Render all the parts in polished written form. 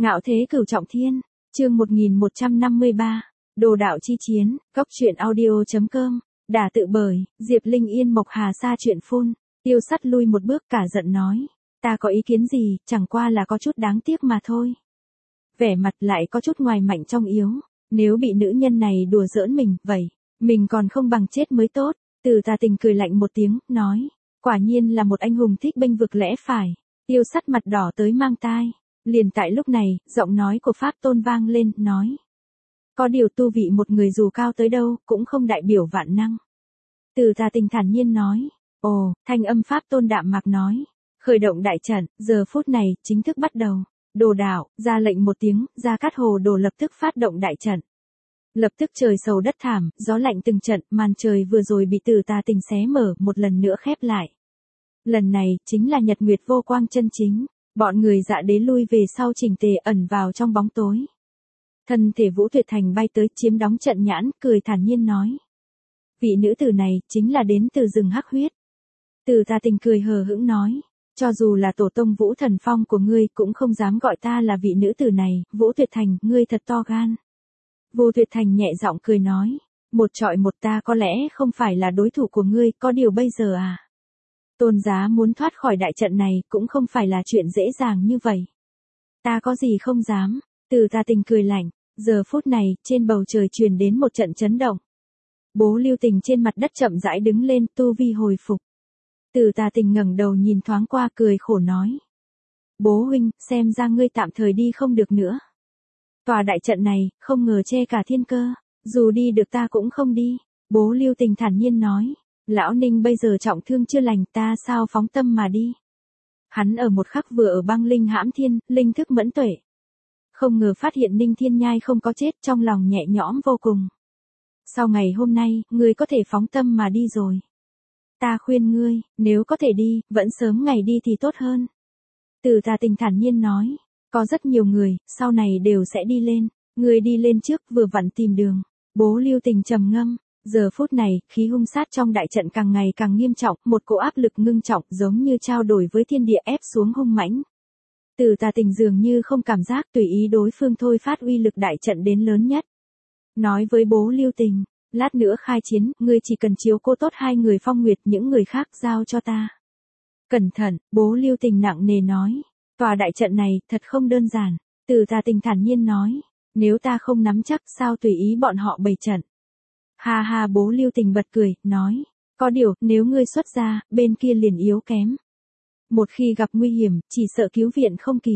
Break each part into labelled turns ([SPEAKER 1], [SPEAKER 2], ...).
[SPEAKER 1] Ngạo thế cửu trọng thiên, chương 1153, Đồ đạo chi chiến, góc truyện audio.com, đả tự bởi, Diệp Linh Yên Mộc Hà Sa chuyện phun, Tiêu Sắt lui một bước cả giận nói, ta có ý kiến gì, chẳng qua là có chút đáng tiếc mà thôi. Vẻ mặt lại có chút ngoài mạnh trong yếu, nếu bị nữ nhân này đùa giỡn mình, vậy, mình còn không bằng chết mới tốt. Từ Tà Tình cười lạnh một tiếng, nói, quả nhiên là một anh hùng thích bênh vực lẽ phải. Tiêu Sắt mặt đỏ tới mang tai. Liền tại lúc này, giọng nói của Pháp Tôn vang lên, nói. Có điều tu vị một người dù cao tới đâu, cũng không đại biểu vạn năng. Từ Tà Tình thản nhiên nói. Ồ, thanh âm Pháp Tôn đạm mạc nói. Khởi động đại trận, giờ phút này, chính thức bắt đầu. Đồ đạo, ra lệnh một tiếng, Gia Cát Hồ Đồ lập tức phát động đại trận. Lập tức trời sầu đất thảm, gió lạnh từng trận, màn trời vừa rồi bị Từ Tà Tình xé mở, một lần nữa khép lại. Lần này, chính là nhật nguyệt vô quang chân chính. Bọn người Dạ Đế lui về sau chỉnh tề ẩn vào trong bóng tối. Thân thể Vũ Tuyệt Thành bay tới chiếm đóng trận nhãn, cười thản nhiên nói. Vị nữ tử này, chính là đến từ rừng hắc huyết. Từ Tà Tình cười hờ hững nói. Cho dù là tổ tông Vũ Thần Phong của ngươi cũng không dám gọi ta là vị nữ tử này, Vũ Tuyệt Thành, ngươi thật to gan. Vũ Tuyệt Thành nhẹ giọng cười nói. Một trọi một ta có lẽ không phải là đối thủ của ngươi, có điều bây giờ à. Tôn giá muốn thoát khỏi đại trận này cũng không phải là chuyện dễ dàng như vậy. Ta có gì không dám, Từ Tà Tình cười lạnh, giờ phút này, trên bầu trời truyền đến một trận chấn động. Bố Lưu Tình trên mặt đất chậm rãi đứng lên, tu vi hồi phục. Từ Tà Tình ngẩng đầu nhìn thoáng qua cười khổ nói. Bố huynh, xem ra ngươi tạm thời đi không được nữa. Tòa đại trận này, không ngờ che cả thiên cơ, dù đi được ta cũng không đi. Bố Lưu Tình thản nhiên nói. Lão Ninh bây giờ trọng thương chưa lành, ta sao phóng tâm mà đi. Hắn ở một khắc vừa ở băng linh hãm thiên, linh thức mẫn tuệ. Không ngờ phát hiện Ninh Thiên Nhai không có chết, trong lòng nhẹ nhõm vô cùng. Sau ngày hôm nay, ngươi có thể phóng tâm mà đi rồi. Ta khuyên ngươi, nếu có thể đi, vẫn sớm ngày đi thì tốt hơn. Từ Tà Tình thản nhiên nói, có rất nhiều người, sau này đều sẽ đi lên. Ngươi đi lên trước, vừa vặn tìm đường. Bố Lưu Tình trầm ngâm. Giờ phút này, khí hung sát trong đại trận càng ngày càng nghiêm trọng, một cỗ áp lực ngưng trọng giống như trao đổi với thiên địa ép xuống hung mãnh. Từ Tà Tình dường như không cảm giác tùy ý đối phương thôi phát uy lực đại trận đến lớn nhất. Nói với bố Lưu Tình, lát nữa khai chiến, ngươi chỉ cần chiếu cố tốt hai người Phong Nguyệt, những người khác giao cho ta. Cẩn thận, bố Lưu Tình nặng nề nói, tòa đại trận này thật không đơn giản. Từ Tà Tình thản nhiên nói, nếu ta không nắm chắc sao tùy ý bọn họ bày trận. Ha ha, bố Lưu Tình bật cười, nói, có điều, nếu ngươi xuất ra, bên kia liền yếu kém. Một khi gặp nguy hiểm, chỉ sợ cứu viện không kịp.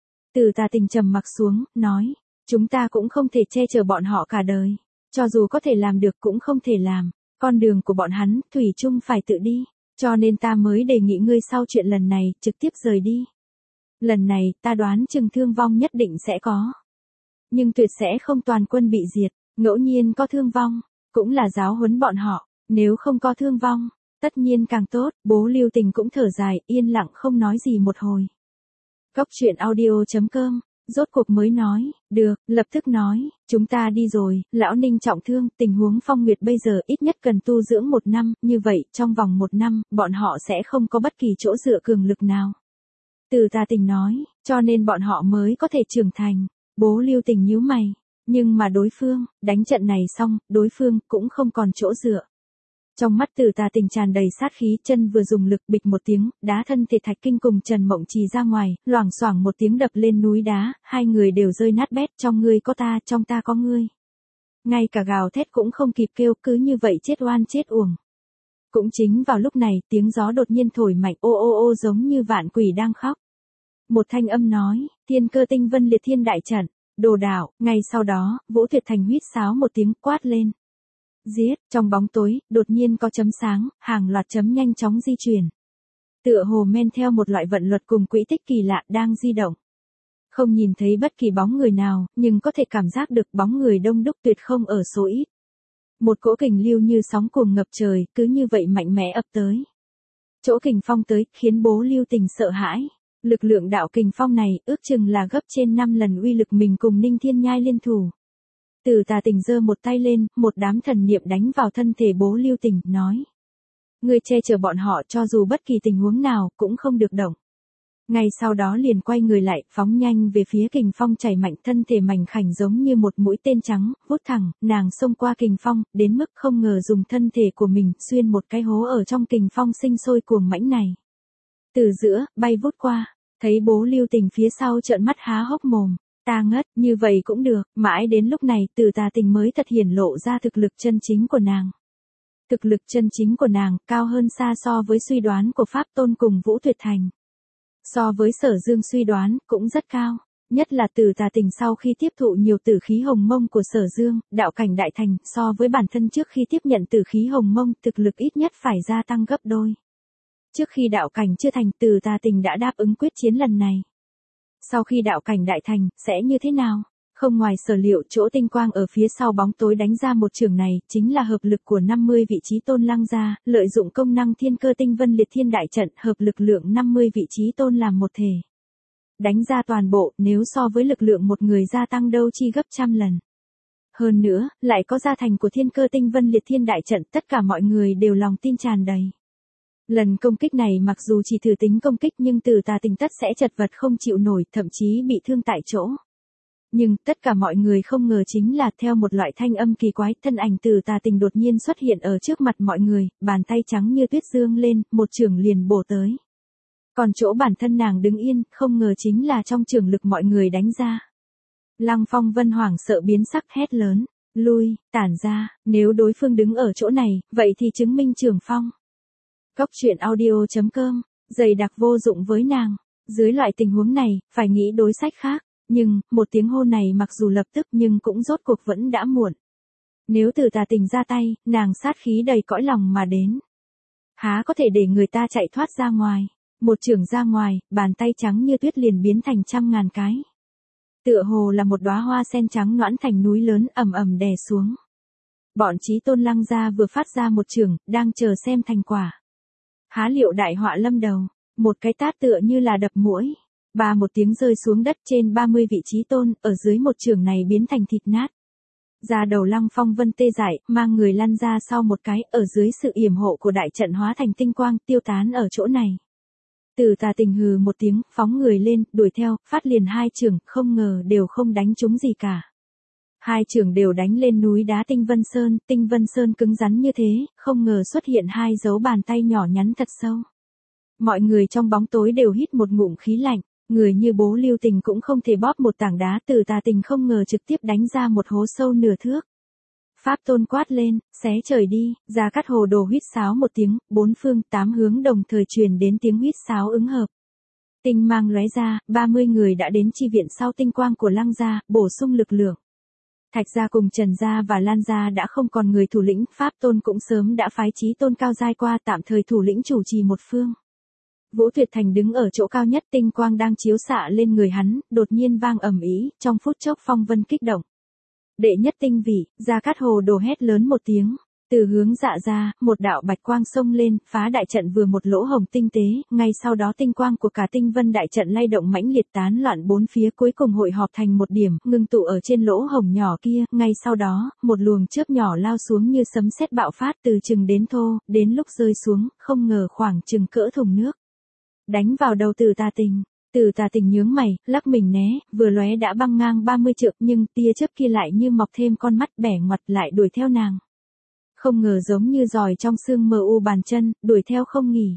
[SPEAKER 1] Từ Tà Tình trầm mặc xuống, nói, chúng ta cũng không thể che chở bọn họ cả đời. Cho dù có thể làm được cũng không thể làm. Con đường của bọn hắn, thủy chung phải tự đi. Cho nên ta mới đề nghị ngươi sau chuyện lần này, trực tiếp rời đi. Lần này, ta đoán chừng thương vong nhất định sẽ có. Nhưng tuyệt sẽ không toàn quân bị diệt, ngẫu nhiên có thương vong. Cũng là giáo huấn bọn họ, nếu không có thương vong, tất nhiên càng tốt. Bố Lưu Tình cũng thở dài, yên lặng không nói gì một hồi. Góc truyện audio.com, rốt cuộc mới nói, được, lập tức nói, chúng ta đi rồi, lão Ninh trọng thương, tình huống Phong Nguyệt bây giờ ít nhất cần tu dưỡng 1 năm, như vậy, trong vòng 1 năm, bọn họ sẽ không có bất kỳ chỗ dựa cường lực nào. Từ Tà Tình nói, cho nên bọn họ mới có thể trưởng thành. Bố Lưu Tình nhíu mày. Nhưng mà đối phương, đánh trận này xong, đối phương cũng không còn chỗ dựa. Trong mắt Từ Tà Tình tràn đầy sát khí, chân vừa dùng lực bịch một tiếng, đá thân thể Thạch Kinh cùng Trần Mộng Trì ra ngoài, loảng xoảng một tiếng đập lên núi đá, hai người đều rơi nát bét, trong ngươi có ta, trong ta có ngươi. Ngay cả gào thét cũng không kịp kêu, cứ như vậy chết oan chết uổng. Cũng chính vào lúc này, tiếng gió đột nhiên thổi mạnh ô ô ô giống như vạn quỷ đang khóc. Một thanh âm nói, Thiên Cơ Tinh Vân Liệt Thiên Đại Trận. Đồ đạo, ngay sau đó, Vũ Tuyệt Thành huýt sáo một tiếng quát lên. Giết, trong bóng tối, đột nhiên có chấm sáng, hàng loạt chấm nhanh chóng di chuyển. Tựa hồ men theo một loại vận luật cùng quỹ tích kỳ lạ đang di động. Không nhìn thấy bất kỳ bóng người nào, nhưng có thể cảm giác được bóng người đông đúc tuyệt không ở số ít. Một cỗ kình lưu như sóng cuồng ngập trời, cứ như vậy mạnh mẽ ập tới. Chỗ kình phong tới, khiến bố Lưu Tình sợ hãi. Lực lượng đạo kình phong này ước chừng là gấp trên 5 lần uy lực mình cùng Ninh Thiên Nhai liên thủ. Từ Tà Tình giơ một tay lên, một đám thần niệm đánh vào thân thể bố Lưu Tình, nói. Ngươi che chở bọn họ cho dù bất kỳ tình huống nào cũng không được động. Ngay sau đó liền quay người lại, phóng nhanh về phía kình phong chảy mạnh, thân thể mảnh khảnh giống như một mũi tên trắng, vút thẳng, nàng xông qua kình phong, đến mức không ngờ dùng thân thể của mình xuyên một cái hố ở trong kình phong sinh sôi cuồng mãnh này. Từ giữa, bay vút qua, thấy Bố Lưu Tình phía sau trợn mắt há hốc mồm, ta ngất, như vậy cũng được, mãi đến lúc này Từ Tà Tình mới thật hiển lộ ra thực lực chân chính của nàng. Thực lực chân chính của nàng cao hơn xa so với suy đoán của Pháp Tôn cùng Vũ Tuyệt Thành. So với Sở Dương suy đoán cũng rất cao, nhất là Từ Tà Tình sau khi tiếp thụ nhiều tử khí hồng mông của Sở Dương, đạo cảnh đại thành so với bản thân trước khi tiếp nhận tử khí hồng mông, thực lực ít nhất phải gia tăng gấp đôi. Trước khi đạo cảnh chưa thành, Từ Tà Tình đã đáp ứng quyết chiến lần này. Sau khi đạo cảnh đại thành, sẽ như thế nào? Không ngoài sở liệu, chỗ tinh quang ở phía sau bóng tối đánh ra một trường này, chính là hợp lực của 50 vị trí tôn Lăng gia, lợi dụng công năng thiên cơ tinh vân liệt thiên đại trận, hợp lực lượng 50 vị trí tôn làm một thể. Đánh ra toàn bộ, nếu so với lực lượng một người gia tăng đâu chi gấp trăm lần. Hơn nữa, lại có gia thành của thiên cơ tinh vân liệt thiên đại trận, tất cả mọi người đều lòng tin tràn đầy. Lần công kích này mặc dù chỉ thử tính công kích nhưng Từ Tà Tình tất sẽ chật vật không chịu nổi, thậm chí bị thương tại chỗ. Nhưng tất cả mọi người không ngờ chính là theo một loại thanh âm kỳ quái, thân ảnh Từ Tà Tình đột nhiên xuất hiện ở trước mặt mọi người, bàn tay trắng như tuyết dương lên, một chưởng liền bổ tới. Còn chỗ bản thân nàng đứng yên, không ngờ chính là trong chưởng lực mọi người đánh ra. Lăng Phong Vân hoảng sợ biến sắc hét lớn, lui, tản ra, nếu đối phương đứng ở chỗ này, vậy thì chứng minh trường phong. Cốc truyện audio.com, dày đặc vô dụng với nàng, dưới loại tình huống này, phải nghĩ đối sách khác. Nhưng, một tiếng hô này mặc dù lập tức nhưng cũng rốt cuộc vẫn đã muộn. Nếu Từ Tà Tình ra tay, nàng sát khí đầy cõi lòng mà đến. Há có thể để người ta chạy thoát ra ngoài. Một chưởng ra ngoài, bàn tay trắng như tuyết liền biến thành trăm ngàn cái. Tựa hồ là một đóa hoa sen trắng nõn thành núi lớn ầm ầm đè xuống. Bọn Chí Tôn Lăng gia vừa phát ra một chưởng, đang chờ xem thành quả. Há liệu đại họa lâm đầu, một cái tát tựa như là đập muỗi. Ba một tiếng rơi xuống đất, trên 30 vị trí tôn, ở dưới một chưởng này biến thành thịt nát. Da đầu Lăng Phong Vân tê dại, mang người lăn ra sau một cái, ở dưới sự yểm hộ của đại trận hóa thành tinh quang, tiêu tán ở chỗ này. Từ Tà Tình hừ một tiếng, phóng người lên, đuổi theo, phát liền hai chưởng, không ngờ đều không đánh trúng gì cả. Hai chưởng đều đánh lên núi đá Tinh Vân Sơn cứng rắn như thế, không ngờ xuất hiện hai dấu bàn tay nhỏ nhắn thật sâu. Mọi người trong bóng tối đều hít một ngụm khí lạnh. Người như Bố Lưu Tình cũng không thể bóp một tảng đá, Từ Tà Tình không ngờ trực tiếp đánh ra một hố sâu nửa thước. Pháp Tôn quát lên, xé trời đi, Gia Cát Hồ Đồ huýt sáo một tiếng, bốn phương tám hướng đồng thời truyền đến tiếng huýt sáo ứng hợp. Tinh mang lóe ra, 30 người đã đến chi viện sau tinh quang của Lăng gia, bổ sung lực lượng. Thạch gia cùng Trần gia và Lan gia đã không còn người thủ lĩnh, Pháp Tôn cũng sớm đã phái Chí Tôn cao giai qua tạm thời thủ lĩnh chủ trì một phương. Vũ Tuyệt Thành đứng ở chỗ cao nhất, tinh quang đang chiếu xạ lên người hắn, đột nhiên vang ầm ĩ, trong phút chốc phong vân kích động. Đệ nhất tinh vị, Gia Cát Hồ Đồ hét lớn một tiếng, từ hướng dạ ra, một đạo bạch quang xông lên, phá đại trận vừa một lỗ hồng tinh tế, ngay sau đó tinh quang của cả tinh vân đại trận lay động mãnh liệt tán loạn bốn phía, cuối cùng hội họp thành một điểm, ngưng tụ ở trên lỗ hồng nhỏ kia, ngay sau đó, một luồng chớp nhỏ lao xuống như sấm sét bạo phát từ chừng đến thô, đến lúc rơi xuống, không ngờ khoảng chừng cỡ thùng nước. Đánh vào đầu Từ Tà Tình. Từ Tà Tình nhướng mày, lắc mình né, vừa lóe đã băng ngang 30 trượng, nhưng tia chớp kia lại như mọc thêm con mắt bẻ ngoặt lại đuổi theo nàng. Không ngờ giống như giòi trong xương mờ u bàn chân, đuổi theo không nghỉ.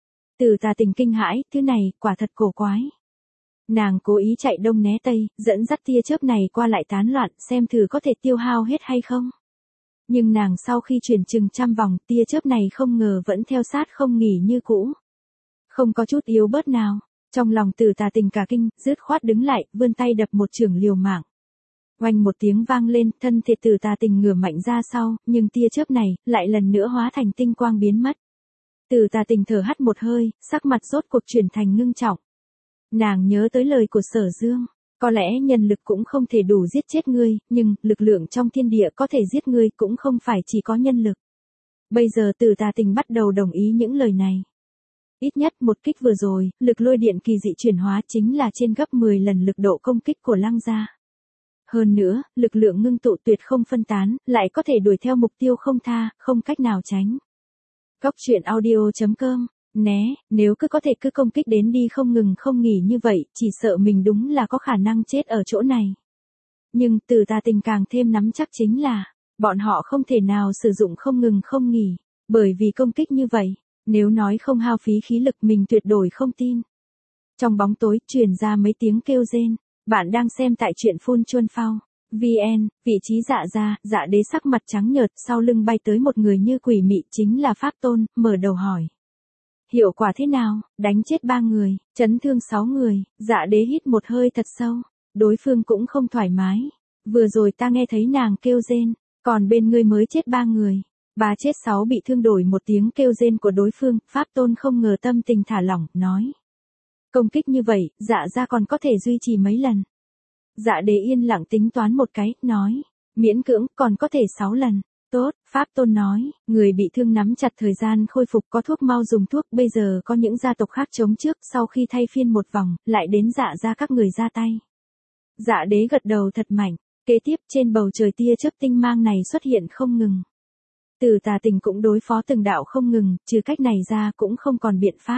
[SPEAKER 1] Từ Tà Tình kinh hãi, thứ này quả thật cổ quái. Nàng cố ý chạy đông né tây, dẫn dắt tia chớp này qua lại tán loạn, xem thử có thể tiêu hao hết hay không. Nhưng nàng sau khi chuyển chừng trăm vòng, tia chớp này không ngờ vẫn theo sát không nghỉ như cũ. Không có chút yếu bớt nào. Trong lòng Từ Tà Tình cả kinh, dứt khoát đứng lại, vươn tay đập một chưởng liều mạng. Oanh một tiếng vang lên, thân thể Từ Tà Tình ngửa mạnh ra sau, nhưng tia chớp này, lại lần nữa hóa thành tinh quang biến mất. Từ Tà Tình thở hắt một hơi, sắc mặt rốt cuộc chuyển thành ngưng trọng. Nàng nhớ tới lời của Sở Dương, có lẽ nhân lực cũng không thể đủ giết chết ngươi, nhưng, lực lượng trong thiên địa có thể giết ngươi cũng không phải chỉ có nhân lực. Bây giờ Từ Tà Tình bắt đầu đồng ý những lời này. Ít nhất một kích vừa rồi, lực lôi điện kỳ dị chuyển hóa chính là trên gấp 10 lần lực độ công kích của Lăng gia. Hơn nữa, lực lượng ngưng tụ tuyệt không phân tán, lại có thể đuổi theo mục tiêu không tha, không cách nào tránh. Cốc truyện audio.com, Né, nếu cứ có thể cứ công kích đến đi không ngừng không nghỉ như vậy, chỉ sợ mình đúng là có khả năng chết ở chỗ này. Nhưng Từ Tà Tình càng thêm nắm chắc chính là, bọn họ không thể nào sử dụng không ngừng không nghỉ, bởi vì công kích như vậy, nếu nói không hao phí khí lực mình tuyệt đối không tin. Trong bóng tối truyền ra mấy tiếng kêu rên, bạn đang xem tại truyện Phun Chuân Phao. VN, vị trí Dạ Đế sắc mặt trắng nhợt, sau lưng bay tới một người như quỷ mị chính là Pháp Tôn, mở đầu hỏi. Hiệu quả thế nào, đánh chết 3 người, chấn thương 6 người, Dạ Đế hít một hơi thật sâu, đối phương cũng không thoải mái. Vừa rồi ta nghe thấy nàng kêu rên, còn bên ngươi mới chết 3 người, 3 chết 6 bị thương đổi một tiếng kêu rên của đối phương, Pháp Tôn không ngờ tâm tình thả lỏng, nói. Công kích như vậy, Dạ gia còn có thể duy trì mấy lần. Dạ Đế yên lặng tính toán một cái, nói, miễn cưỡng, còn có thể 6 lần. Tốt, Pháp Tôn nói, người bị thương nắm chặt thời gian khôi phục có thuốc mau dùng thuốc, bây giờ có những gia tộc khác chống trước, sau khi thay phiên một vòng, lại đến Dạ gia các người ra tay. Dạ Đế gật đầu thật mạnh, kế tiếp trên bầu trời tia chớp tinh mang này xuất hiện không ngừng. Từ Tà Tình cũng đối phó từng đạo không ngừng, trừ cách này ra cũng không còn biện pháp.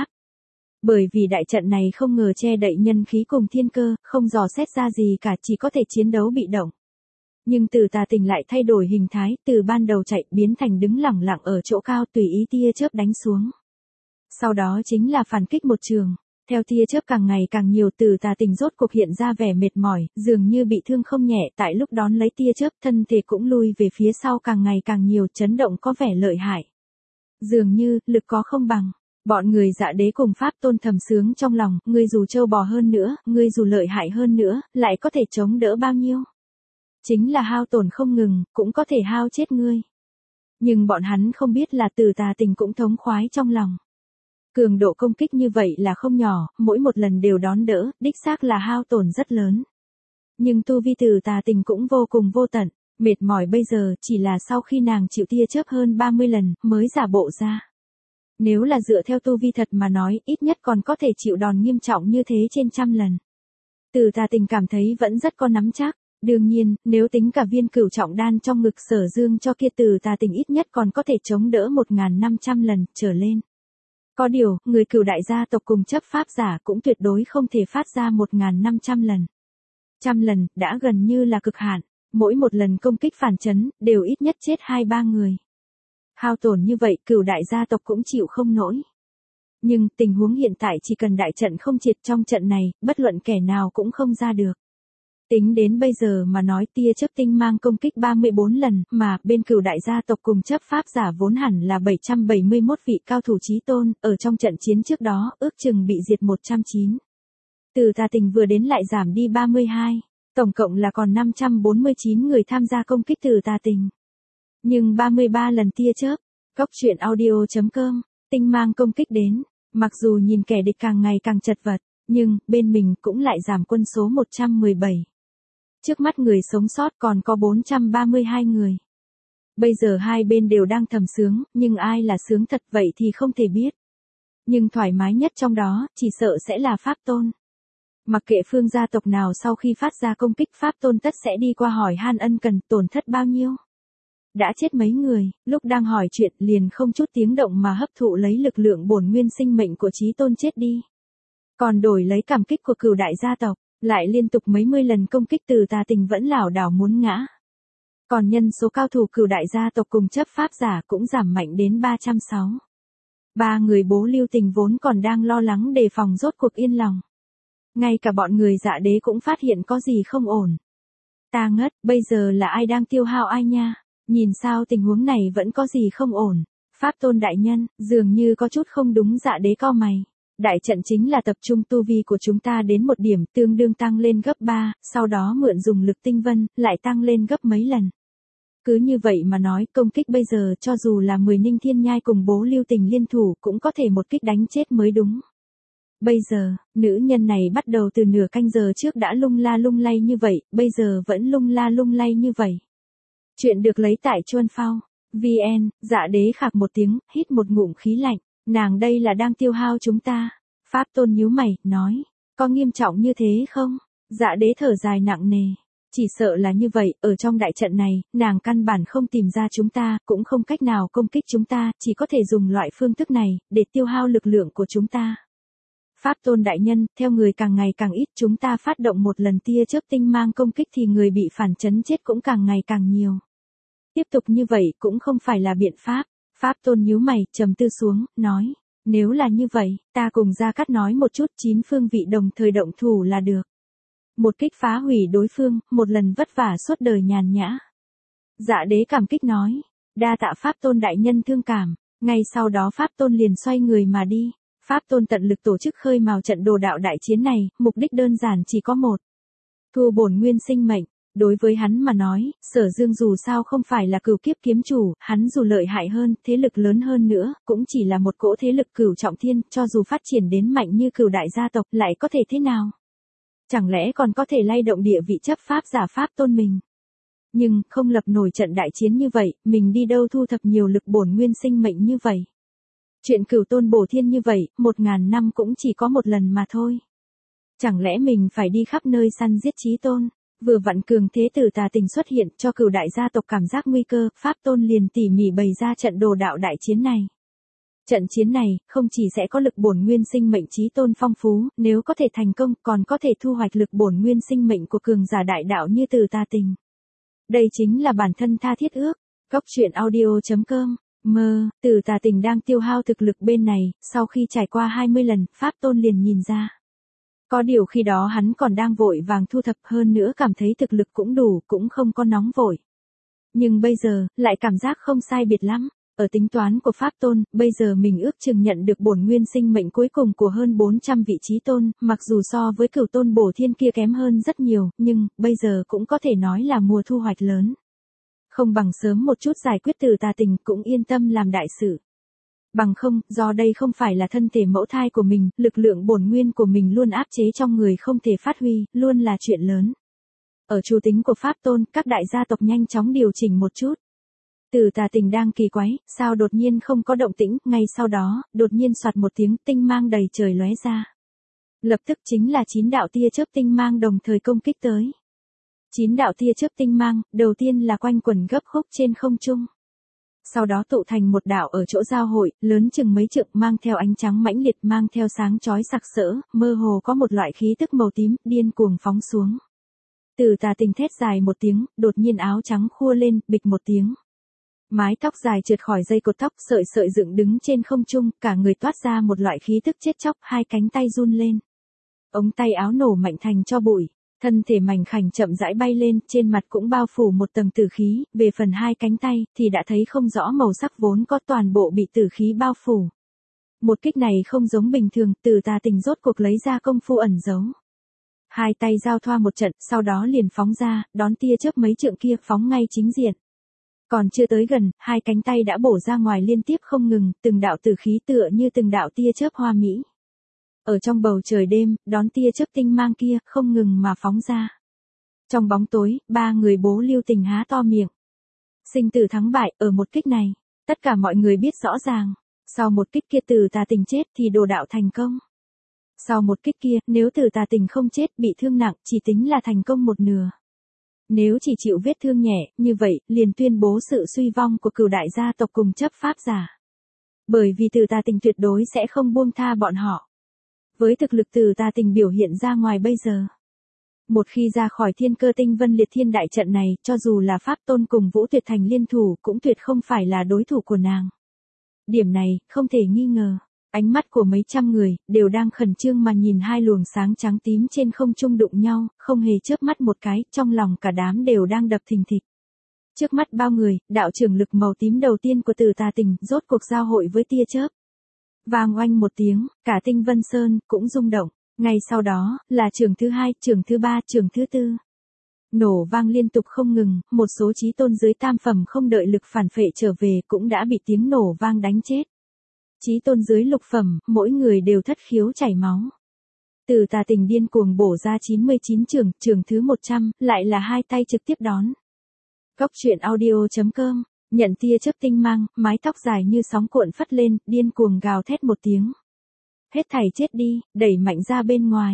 [SPEAKER 1] Bởi vì đại trận này không ngờ che đậy nhân khí cùng thiên cơ, không dò xét ra gì cả, chỉ có thể chiến đấu bị động. Nhưng Từ Tà Tình lại thay đổi hình thái, từ ban đầu chạy biến thành đứng lẳng lặng ở chỗ cao tùy ý tia chớp đánh xuống. Sau đó chính là phản kích một trường. Theo tia chớp càng ngày càng nhiều, Từ Tà Tình rốt cuộc hiện ra vẻ mệt mỏi, dường như bị thương không nhẹ, tại lúc đón lấy tia chớp thân thể cũng lui về phía sau càng ngày càng nhiều, chấn động có vẻ lợi hại. Dường như, lực có không bằng. Bọn người Dạ Đế cùng Pháp Tôn thầm sướng trong lòng, ngươi dù trâu bò hơn nữa, ngươi dù lợi hại hơn nữa, lại có thể chống đỡ bao nhiêu. Chính là hao tổn không ngừng, cũng có thể hao chết ngươi. Nhưng bọn hắn không biết là Từ Tà Tình cũng thống khoái trong lòng. Cường độ công kích như vậy là không nhỏ, mỗi một lần đều đón đỡ, đích xác là hao tổn rất lớn. Nhưng tu vi Từ Tà Tình cũng vô cùng vô tận, mệt mỏi bây giờ chỉ là sau khi nàng chịu tia chớp hơn 30 lần, mới giả bộ ra. Nếu là dựa theo tu vi thật mà nói, ít nhất còn có thể chịu đòn nghiêm trọng như thế trên 100 lần. Từ Tà Tình cảm thấy vẫn rất có nắm chắc. Đương nhiên, nếu tính cả viên cửu trọng đan trong ngực Sở Dương cho kia, Từ Tà Tình ít nhất còn có thể chống đỡ 1.500 lần trở lên. Có điều, người Cửu đại gia tộc cùng chấp pháp giả cũng tuyệt đối không thể phát ra 1.500 lần. 100 lần, đã gần như là cực hạn, mỗi một lần công kích phản chấn, đều ít nhất chết 2-3 người. Hao tổn như vậy, Cửu đại gia tộc cũng chịu không nổi. Nhưng, tình huống hiện tại chỉ cần đại trận không triệt trong trận này, bất luận kẻ nào cũng không ra được. Tính đến bây giờ mà nói tia chớp tinh mang công kích 34 lần, mà bên Cửu đại gia tộc cùng chấp pháp giả vốn hẳn là 771 vị cao thủ chí tôn, ở trong trận chiến trước đó, ước chừng bị diệt 109. Từ Tà Tình vừa đến lại giảm đi 32, tổng cộng là còn 549 người tham gia công kích Từ Tà Tình. Nhưng 33 lần tia chớp, góc truyện audio.com, tinh mang công kích đến, mặc dù nhìn kẻ địch càng ngày càng chật vật, nhưng bên mình cũng lại giảm quân số 117. Trước mắt người sống sót còn có 432 người. Bây giờ hai bên đều đang thầm sướng, nhưng ai là sướng thật vậy thì không thể biết. Nhưng thoải mái nhất trong đó, chỉ sợ sẽ là Pháp Tôn. Mặc kệ phương gia tộc nào sau khi phát ra công kích, Pháp Tôn tất sẽ đi qua hỏi han ân cần, tổn thất bao nhiêu. Đã chết mấy người, lúc đang hỏi chuyện liền không chút tiếng động mà hấp thụ lấy lực lượng bổn nguyên sinh mệnh của chí tôn chết đi. Còn đổi lấy cảm kích của Cửu đại gia tộc, lại liên tục mấy mươi lần công kích Từ Tà Tình vẫn lảo đảo muốn ngã. Còn nhân số cao thủ Cửu đại gia tộc cùng chấp pháp giả cũng giảm mạnh đến 306. 3 người Bố Lưu Tình vốn còn đang lo lắng đề phòng rốt cuộc yên lòng. Ngay cả bọn người Dạ Đế cũng phát hiện có gì không ổn. Ta ngất, bây giờ là ai đang tiêu hao ai nha, nhìn sao tình huống này vẫn có gì không ổn. Pháp Tôn đại nhân, dường như có chút không đúng. Dạ Đế cau mày. Đại trận chính là tập trung tu vi của chúng ta đến một điểm tương đương tăng lên gấp 3, sau đó mượn dùng lực tinh vân, lại tăng lên gấp mấy lần. Cứ như vậy mà nói, công kích bây giờ cho dù là 10 Ninh Thiên Nhai cùng Bố Lưu Tình liên thủ cũng có thể một kích đánh chết mới đúng. Bây giờ, nữ nhân này bắt đầu từ nửa canh giờ trước đã lung la lung lay như vậy, bây giờ vẫn lung la lung lay như vậy. Chuyện được lấy tại Chuân Phao. VN, Dạ Đế khạc một tiếng, hít một ngụm khí lạnh. Nàng đây là đang tiêu hao chúng ta. Pháp Tôn nhíu mày, nói. Có nghiêm trọng như thế không? Dạ Đế thở dài nặng nề. Chỉ sợ là như vậy, ở trong đại trận này, nàng căn bản không tìm ra chúng ta, cũng không cách nào công kích chúng ta, chỉ có thể dùng loại phương thức này, để tiêu hao lực lượng của chúng ta. Pháp tôn đại nhân, theo người càng ngày càng ít, chúng ta phát động một lần tia chớp tinh mang công kích thì người bị phản chấn chết cũng càng ngày càng nhiều. Tiếp tục như vậy cũng không phải là biện pháp. Pháp tôn nhíu mày, trầm tư xuống, nói. Nếu là như vậy, ta cùng Gia Cát nói một chút, 9 phương vị đồng thời động thủ là được. Một kích phá hủy đối phương, một lần vất vả suốt đời nhàn nhã. Dạ đế cảm kích nói. Đa tạ Pháp tôn đại nhân thương cảm. Ngay sau đó Pháp tôn liền xoay người mà đi. Pháp tôn tận lực tổ chức khơi mào trận đồ đạo đại chiến này, mục đích đơn giản chỉ có một. Thu bổn nguyên sinh mệnh. Đối với hắn mà nói, Sở Dương dù sao không phải là cửu kiếp kiếm chủ, hắn dù lợi hại hơn, thế lực lớn hơn nữa, cũng chỉ là một cỗ thế lực cửu trọng thiên, cho dù phát triển đến mạnh như cửu đại gia tộc, lại có thể thế nào? Chẳng lẽ còn có thể lay động địa vị chấp pháp giả Pháp tôn mình? Nhưng, không lập nổi trận đại chiến như vậy, mình đi đâu thu thập nhiều lực bổn nguyên sinh mệnh như vậy? Chuyện cửu tôn bổ thiên như vậy, 1000 năm cũng chỉ có một lần mà thôi. Chẳng lẽ mình phải đi khắp nơi săn giết chí tôn? Vừa vặn cường thế tử Tà Tình xuất hiện cho cửu đại gia tộc cảm giác nguy cơ, Pháp tôn liền tỉ mỉ bày ra trận đồ đạo đại chiến này. Trận chiến này, không chỉ sẽ có lực bổn nguyên sinh mệnh chí tôn phong phú, nếu có thể thành công, còn có thể thu hoạch lực bổn nguyên sinh mệnh của cường giả đại đạo như tử Tà Tình. Đây chính là bản thân tha thiết ước. Góc truyện audio.com. Tử Tà Tình đang tiêu hao thực lực bên này, sau khi trải qua 20 lần, Pháp tôn liền nhìn ra. Có điều khi đó hắn còn đang vội vàng thu thập, hơn nữa cảm thấy thực lực cũng đủ, cũng không có nóng vội. Nhưng bây giờ, lại cảm giác không sai biệt lắm. Ở tính toán của Pháp tôn, bây giờ mình ước chừng nhận được bổn nguyên sinh mệnh cuối cùng của hơn 400 vị chí tôn, mặc dù so với cửu tôn bổ thiên kia kém hơn rất nhiều, nhưng, bây giờ cũng có thể nói là mùa thu hoạch lớn. Không bằng sớm một chút giải quyết Tử Tà Tình, cũng yên tâm làm đại sự. Bằng không, do đây không phải là thân thể mẫu thai của mình, lực lượng bổn nguyên của mình luôn áp chế trong người không thể phát huy, luôn là chuyện lớn. Ở chủ tính của Pháp tôn, các đại gia tộc nhanh chóng điều chỉnh một chút. Tử Tà Tình đang kỳ quái, sao đột nhiên không có động tĩnh, ngay sau đó, đột nhiên soạt một tiếng, tinh mang đầy trời lóe ra. Lập tức chính là 9 đạo tia chớp tinh mang đồng thời công kích tới. 9 đạo tia chớp tinh mang, đầu tiên là quanh quẩn gấp khúc trên không trung. Sau đó tụ thành một đạo ở chỗ giao hội, lớn chừng mấy trượng, mang theo ánh trắng mãnh liệt, mang theo sáng chói sặc sỡ, mơ hồ có một loại khí tức màu tím, điên cuồng phóng xuống. Tử Tà Tình thét dài một tiếng, đột nhiên áo trắng khua lên, bịch một tiếng. Mái tóc dài trượt khỏi dây cột tóc, sợi sợi dựng đứng trên không trung, cả người toát ra một loại khí tức chết chóc, hai cánh tay run lên. Ống tay áo nổ mạnh thành tro bụi. Thân thể mảnh khảnh chậm rãi bay lên, trên mặt cũng bao phủ một tầng tử khí, về phần hai cánh tay, thì đã thấy không rõ màu sắc, vốn có toàn bộ bị tử khí bao phủ. Một kích này không giống bình thường, Tử Tà Tình rốt cuộc lấy ra công phu ẩn giấu. Hai tay giao thoa một trận, sau đó liền phóng ra, đón tia chớp mấy trượng kia, phóng ngay chính diện. Còn chưa tới gần, hai cánh tay đã bổ ra ngoài liên tiếp không ngừng, từng đạo tử khí tựa như từng đạo tia chớp hoa mỹ. Ở trong bầu trời đêm, đón tia chớp tinh mang kia, không ngừng mà phóng ra. Trong bóng tối, ba người bố Lưu Tình há to miệng. Sinh tử thắng bại, ở một kích này, tất cả mọi người biết rõ ràng. Sau một kích kia Tử Tà Tình chết thì đồ đạo thành công. Sau một kích kia, nếu Tử Tà Tình không chết, bị thương nặng, chỉ tính là thành công một nửa. Nếu chỉ chịu vết thương nhẹ, như vậy, liền tuyên bố sự suy vong của cửu đại gia tộc cùng chấp pháp giả. Bởi vì Tử Tà Tình tuyệt đối sẽ không buông tha bọn họ. Với thực lực Tử Tà Tình biểu hiện ra ngoài bây giờ. Một khi ra khỏi Thiên Cơ Tinh Vân Liệt Thiên đại trận này, cho dù là Pháp tôn cùng Vũ Tuyệt Thành liên thủ, cũng tuyệt không phải là đối thủ của nàng. Điểm này, không thể nghi ngờ. Ánh mắt của mấy trăm người, đều đang khẩn trương mà nhìn hai luồng sáng trắng tím trên không trung đụng nhau, không hề chớp mắt một cái, trong lòng cả đám đều đang đập thình thịch. Trước mắt bao người, đạo trưởng lực màu tím đầu tiên của Tử Tà Tình, rốt cuộc giao hội với tia chớp. Vang oanh một tiếng, cả Tinh Vân Sơn, cũng rung động. Ngay sau đó, là trường thứ hai, trường thứ ba, trường thứ tư. Nổ vang liên tục không ngừng, một số chí tôn dưới tam phẩm không đợi lực phản phệ trở về, cũng đã bị tiếng nổ vang đánh chết. Chí tôn dưới lục phẩm, mỗi người đều thất khiếu chảy máu. Tử Tà Tình điên cuồng bổ ra 99 trường, trường thứ 100, lại là hai tay trực tiếp đón. Góc truyện audio.com, nhận tia chớp tinh mang, mái tóc dài như sóng cuộn phất lên, điên cuồng gào thét một tiếng. Hết thảy chết đi, đẩy mạnh ra bên ngoài.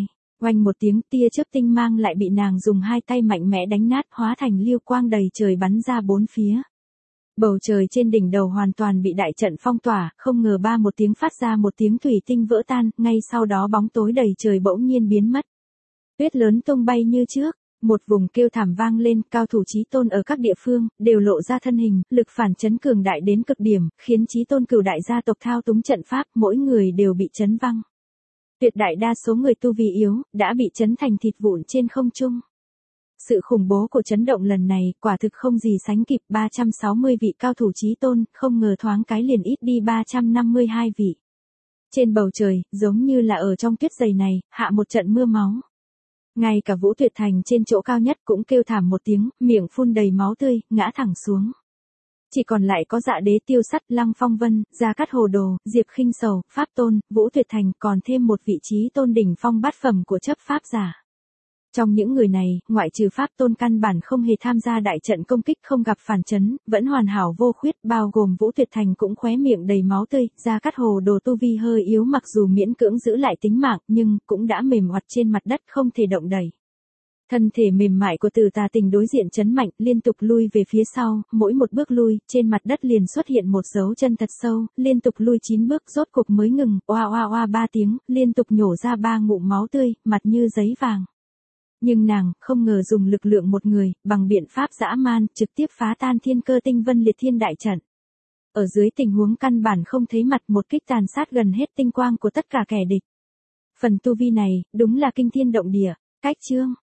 [SPEAKER 1] Oanh một tiếng, tia chớp tinh mang lại bị nàng dùng hai tay mạnh mẽ đánh nát, hóa thành lưu quang đầy trời bắn ra bốn phía. Bầu trời trên đỉnh đầu hoàn toàn bị đại trận phong tỏa, không ngờ ba một tiếng phát ra một tiếng thủy tinh vỡ tan, ngay sau đó bóng tối đầy trời bỗng nhiên biến mất. Tuyết lớn tung bay như trước, một vùng kêu thảm vang lên, cao thủ chí tôn ở các địa phương đều lộ ra thân hình, lực phản chấn cường đại đến cực điểm, khiến chí tôn cửu đại gia tộc thao túng trận pháp, mỗi người đều bị chấn văng. Tuyệt đại đa số người tu vi yếu đã bị chấn thành thịt vụn trên không trung. Sự khủng bố của chấn động lần này quả thực không gì sánh kịp, 360 vị cao thủ chí tôn, không ngờ thoáng cái liền ít đi 352 vị. Trên bầu trời, giống như là ở trong tuyết dày này, hạ một trận mưa máu. Ngay cả Vũ Tuyệt Thành trên chỗ cao nhất cũng kêu thảm một tiếng, miệng phun đầy máu tươi, ngã thẳng xuống. Chỉ còn lại có Dạ Đế, Tiêu Sắt, Lăng Phong Vân, Gia Cát Hồ Đồ, Diệp Khinh Sầu, Pháp Tôn, Vũ Tuyệt Thành, còn thêm một vị chí tôn đỉnh phong bát phẩm của chấp pháp giả. Trong những người này, ngoại trừ Pháp Tôn căn bản không hề tham gia đại trận công kích, không gặp phản chấn, vẫn hoàn hảo vô khuyết, bao gồm Vũ Tuyệt Thành cũng khóe miệng đầy máu tươi, Gia Cát Hồ Đồ tu vi hơi yếu, mặc dù miễn cưỡng giữ lại tính mạng, nhưng cũng đã mềm oặt trên mặt đất, không thể động đậy. Thân thể mềm mại của Từ Tà Tình đối diện chấn mạnh, liên tục lui về phía sau, mỗi một bước lui, trên mặt đất liền xuất hiện một dấu chân thật sâu, liên tục lui 9 bước, rốt cục mới ngừng, oa oa oa 3 tiếng, liên tục nhổ ra 3 ngụm máu tươi, mặt như giấy vàng. Nhưng nàng, không ngờ dùng lực lượng một người, bằng biện pháp dã man, trực tiếp phá tan Thiên Cơ Tinh Vân Liệt Thiên đại trận. Ở dưới tình huống căn bản không thấy mặt, một kích tàn sát gần hết tinh quang của tất cả kẻ địch. Phần tu vi này, đúng là kinh thiên động địa. Cách chương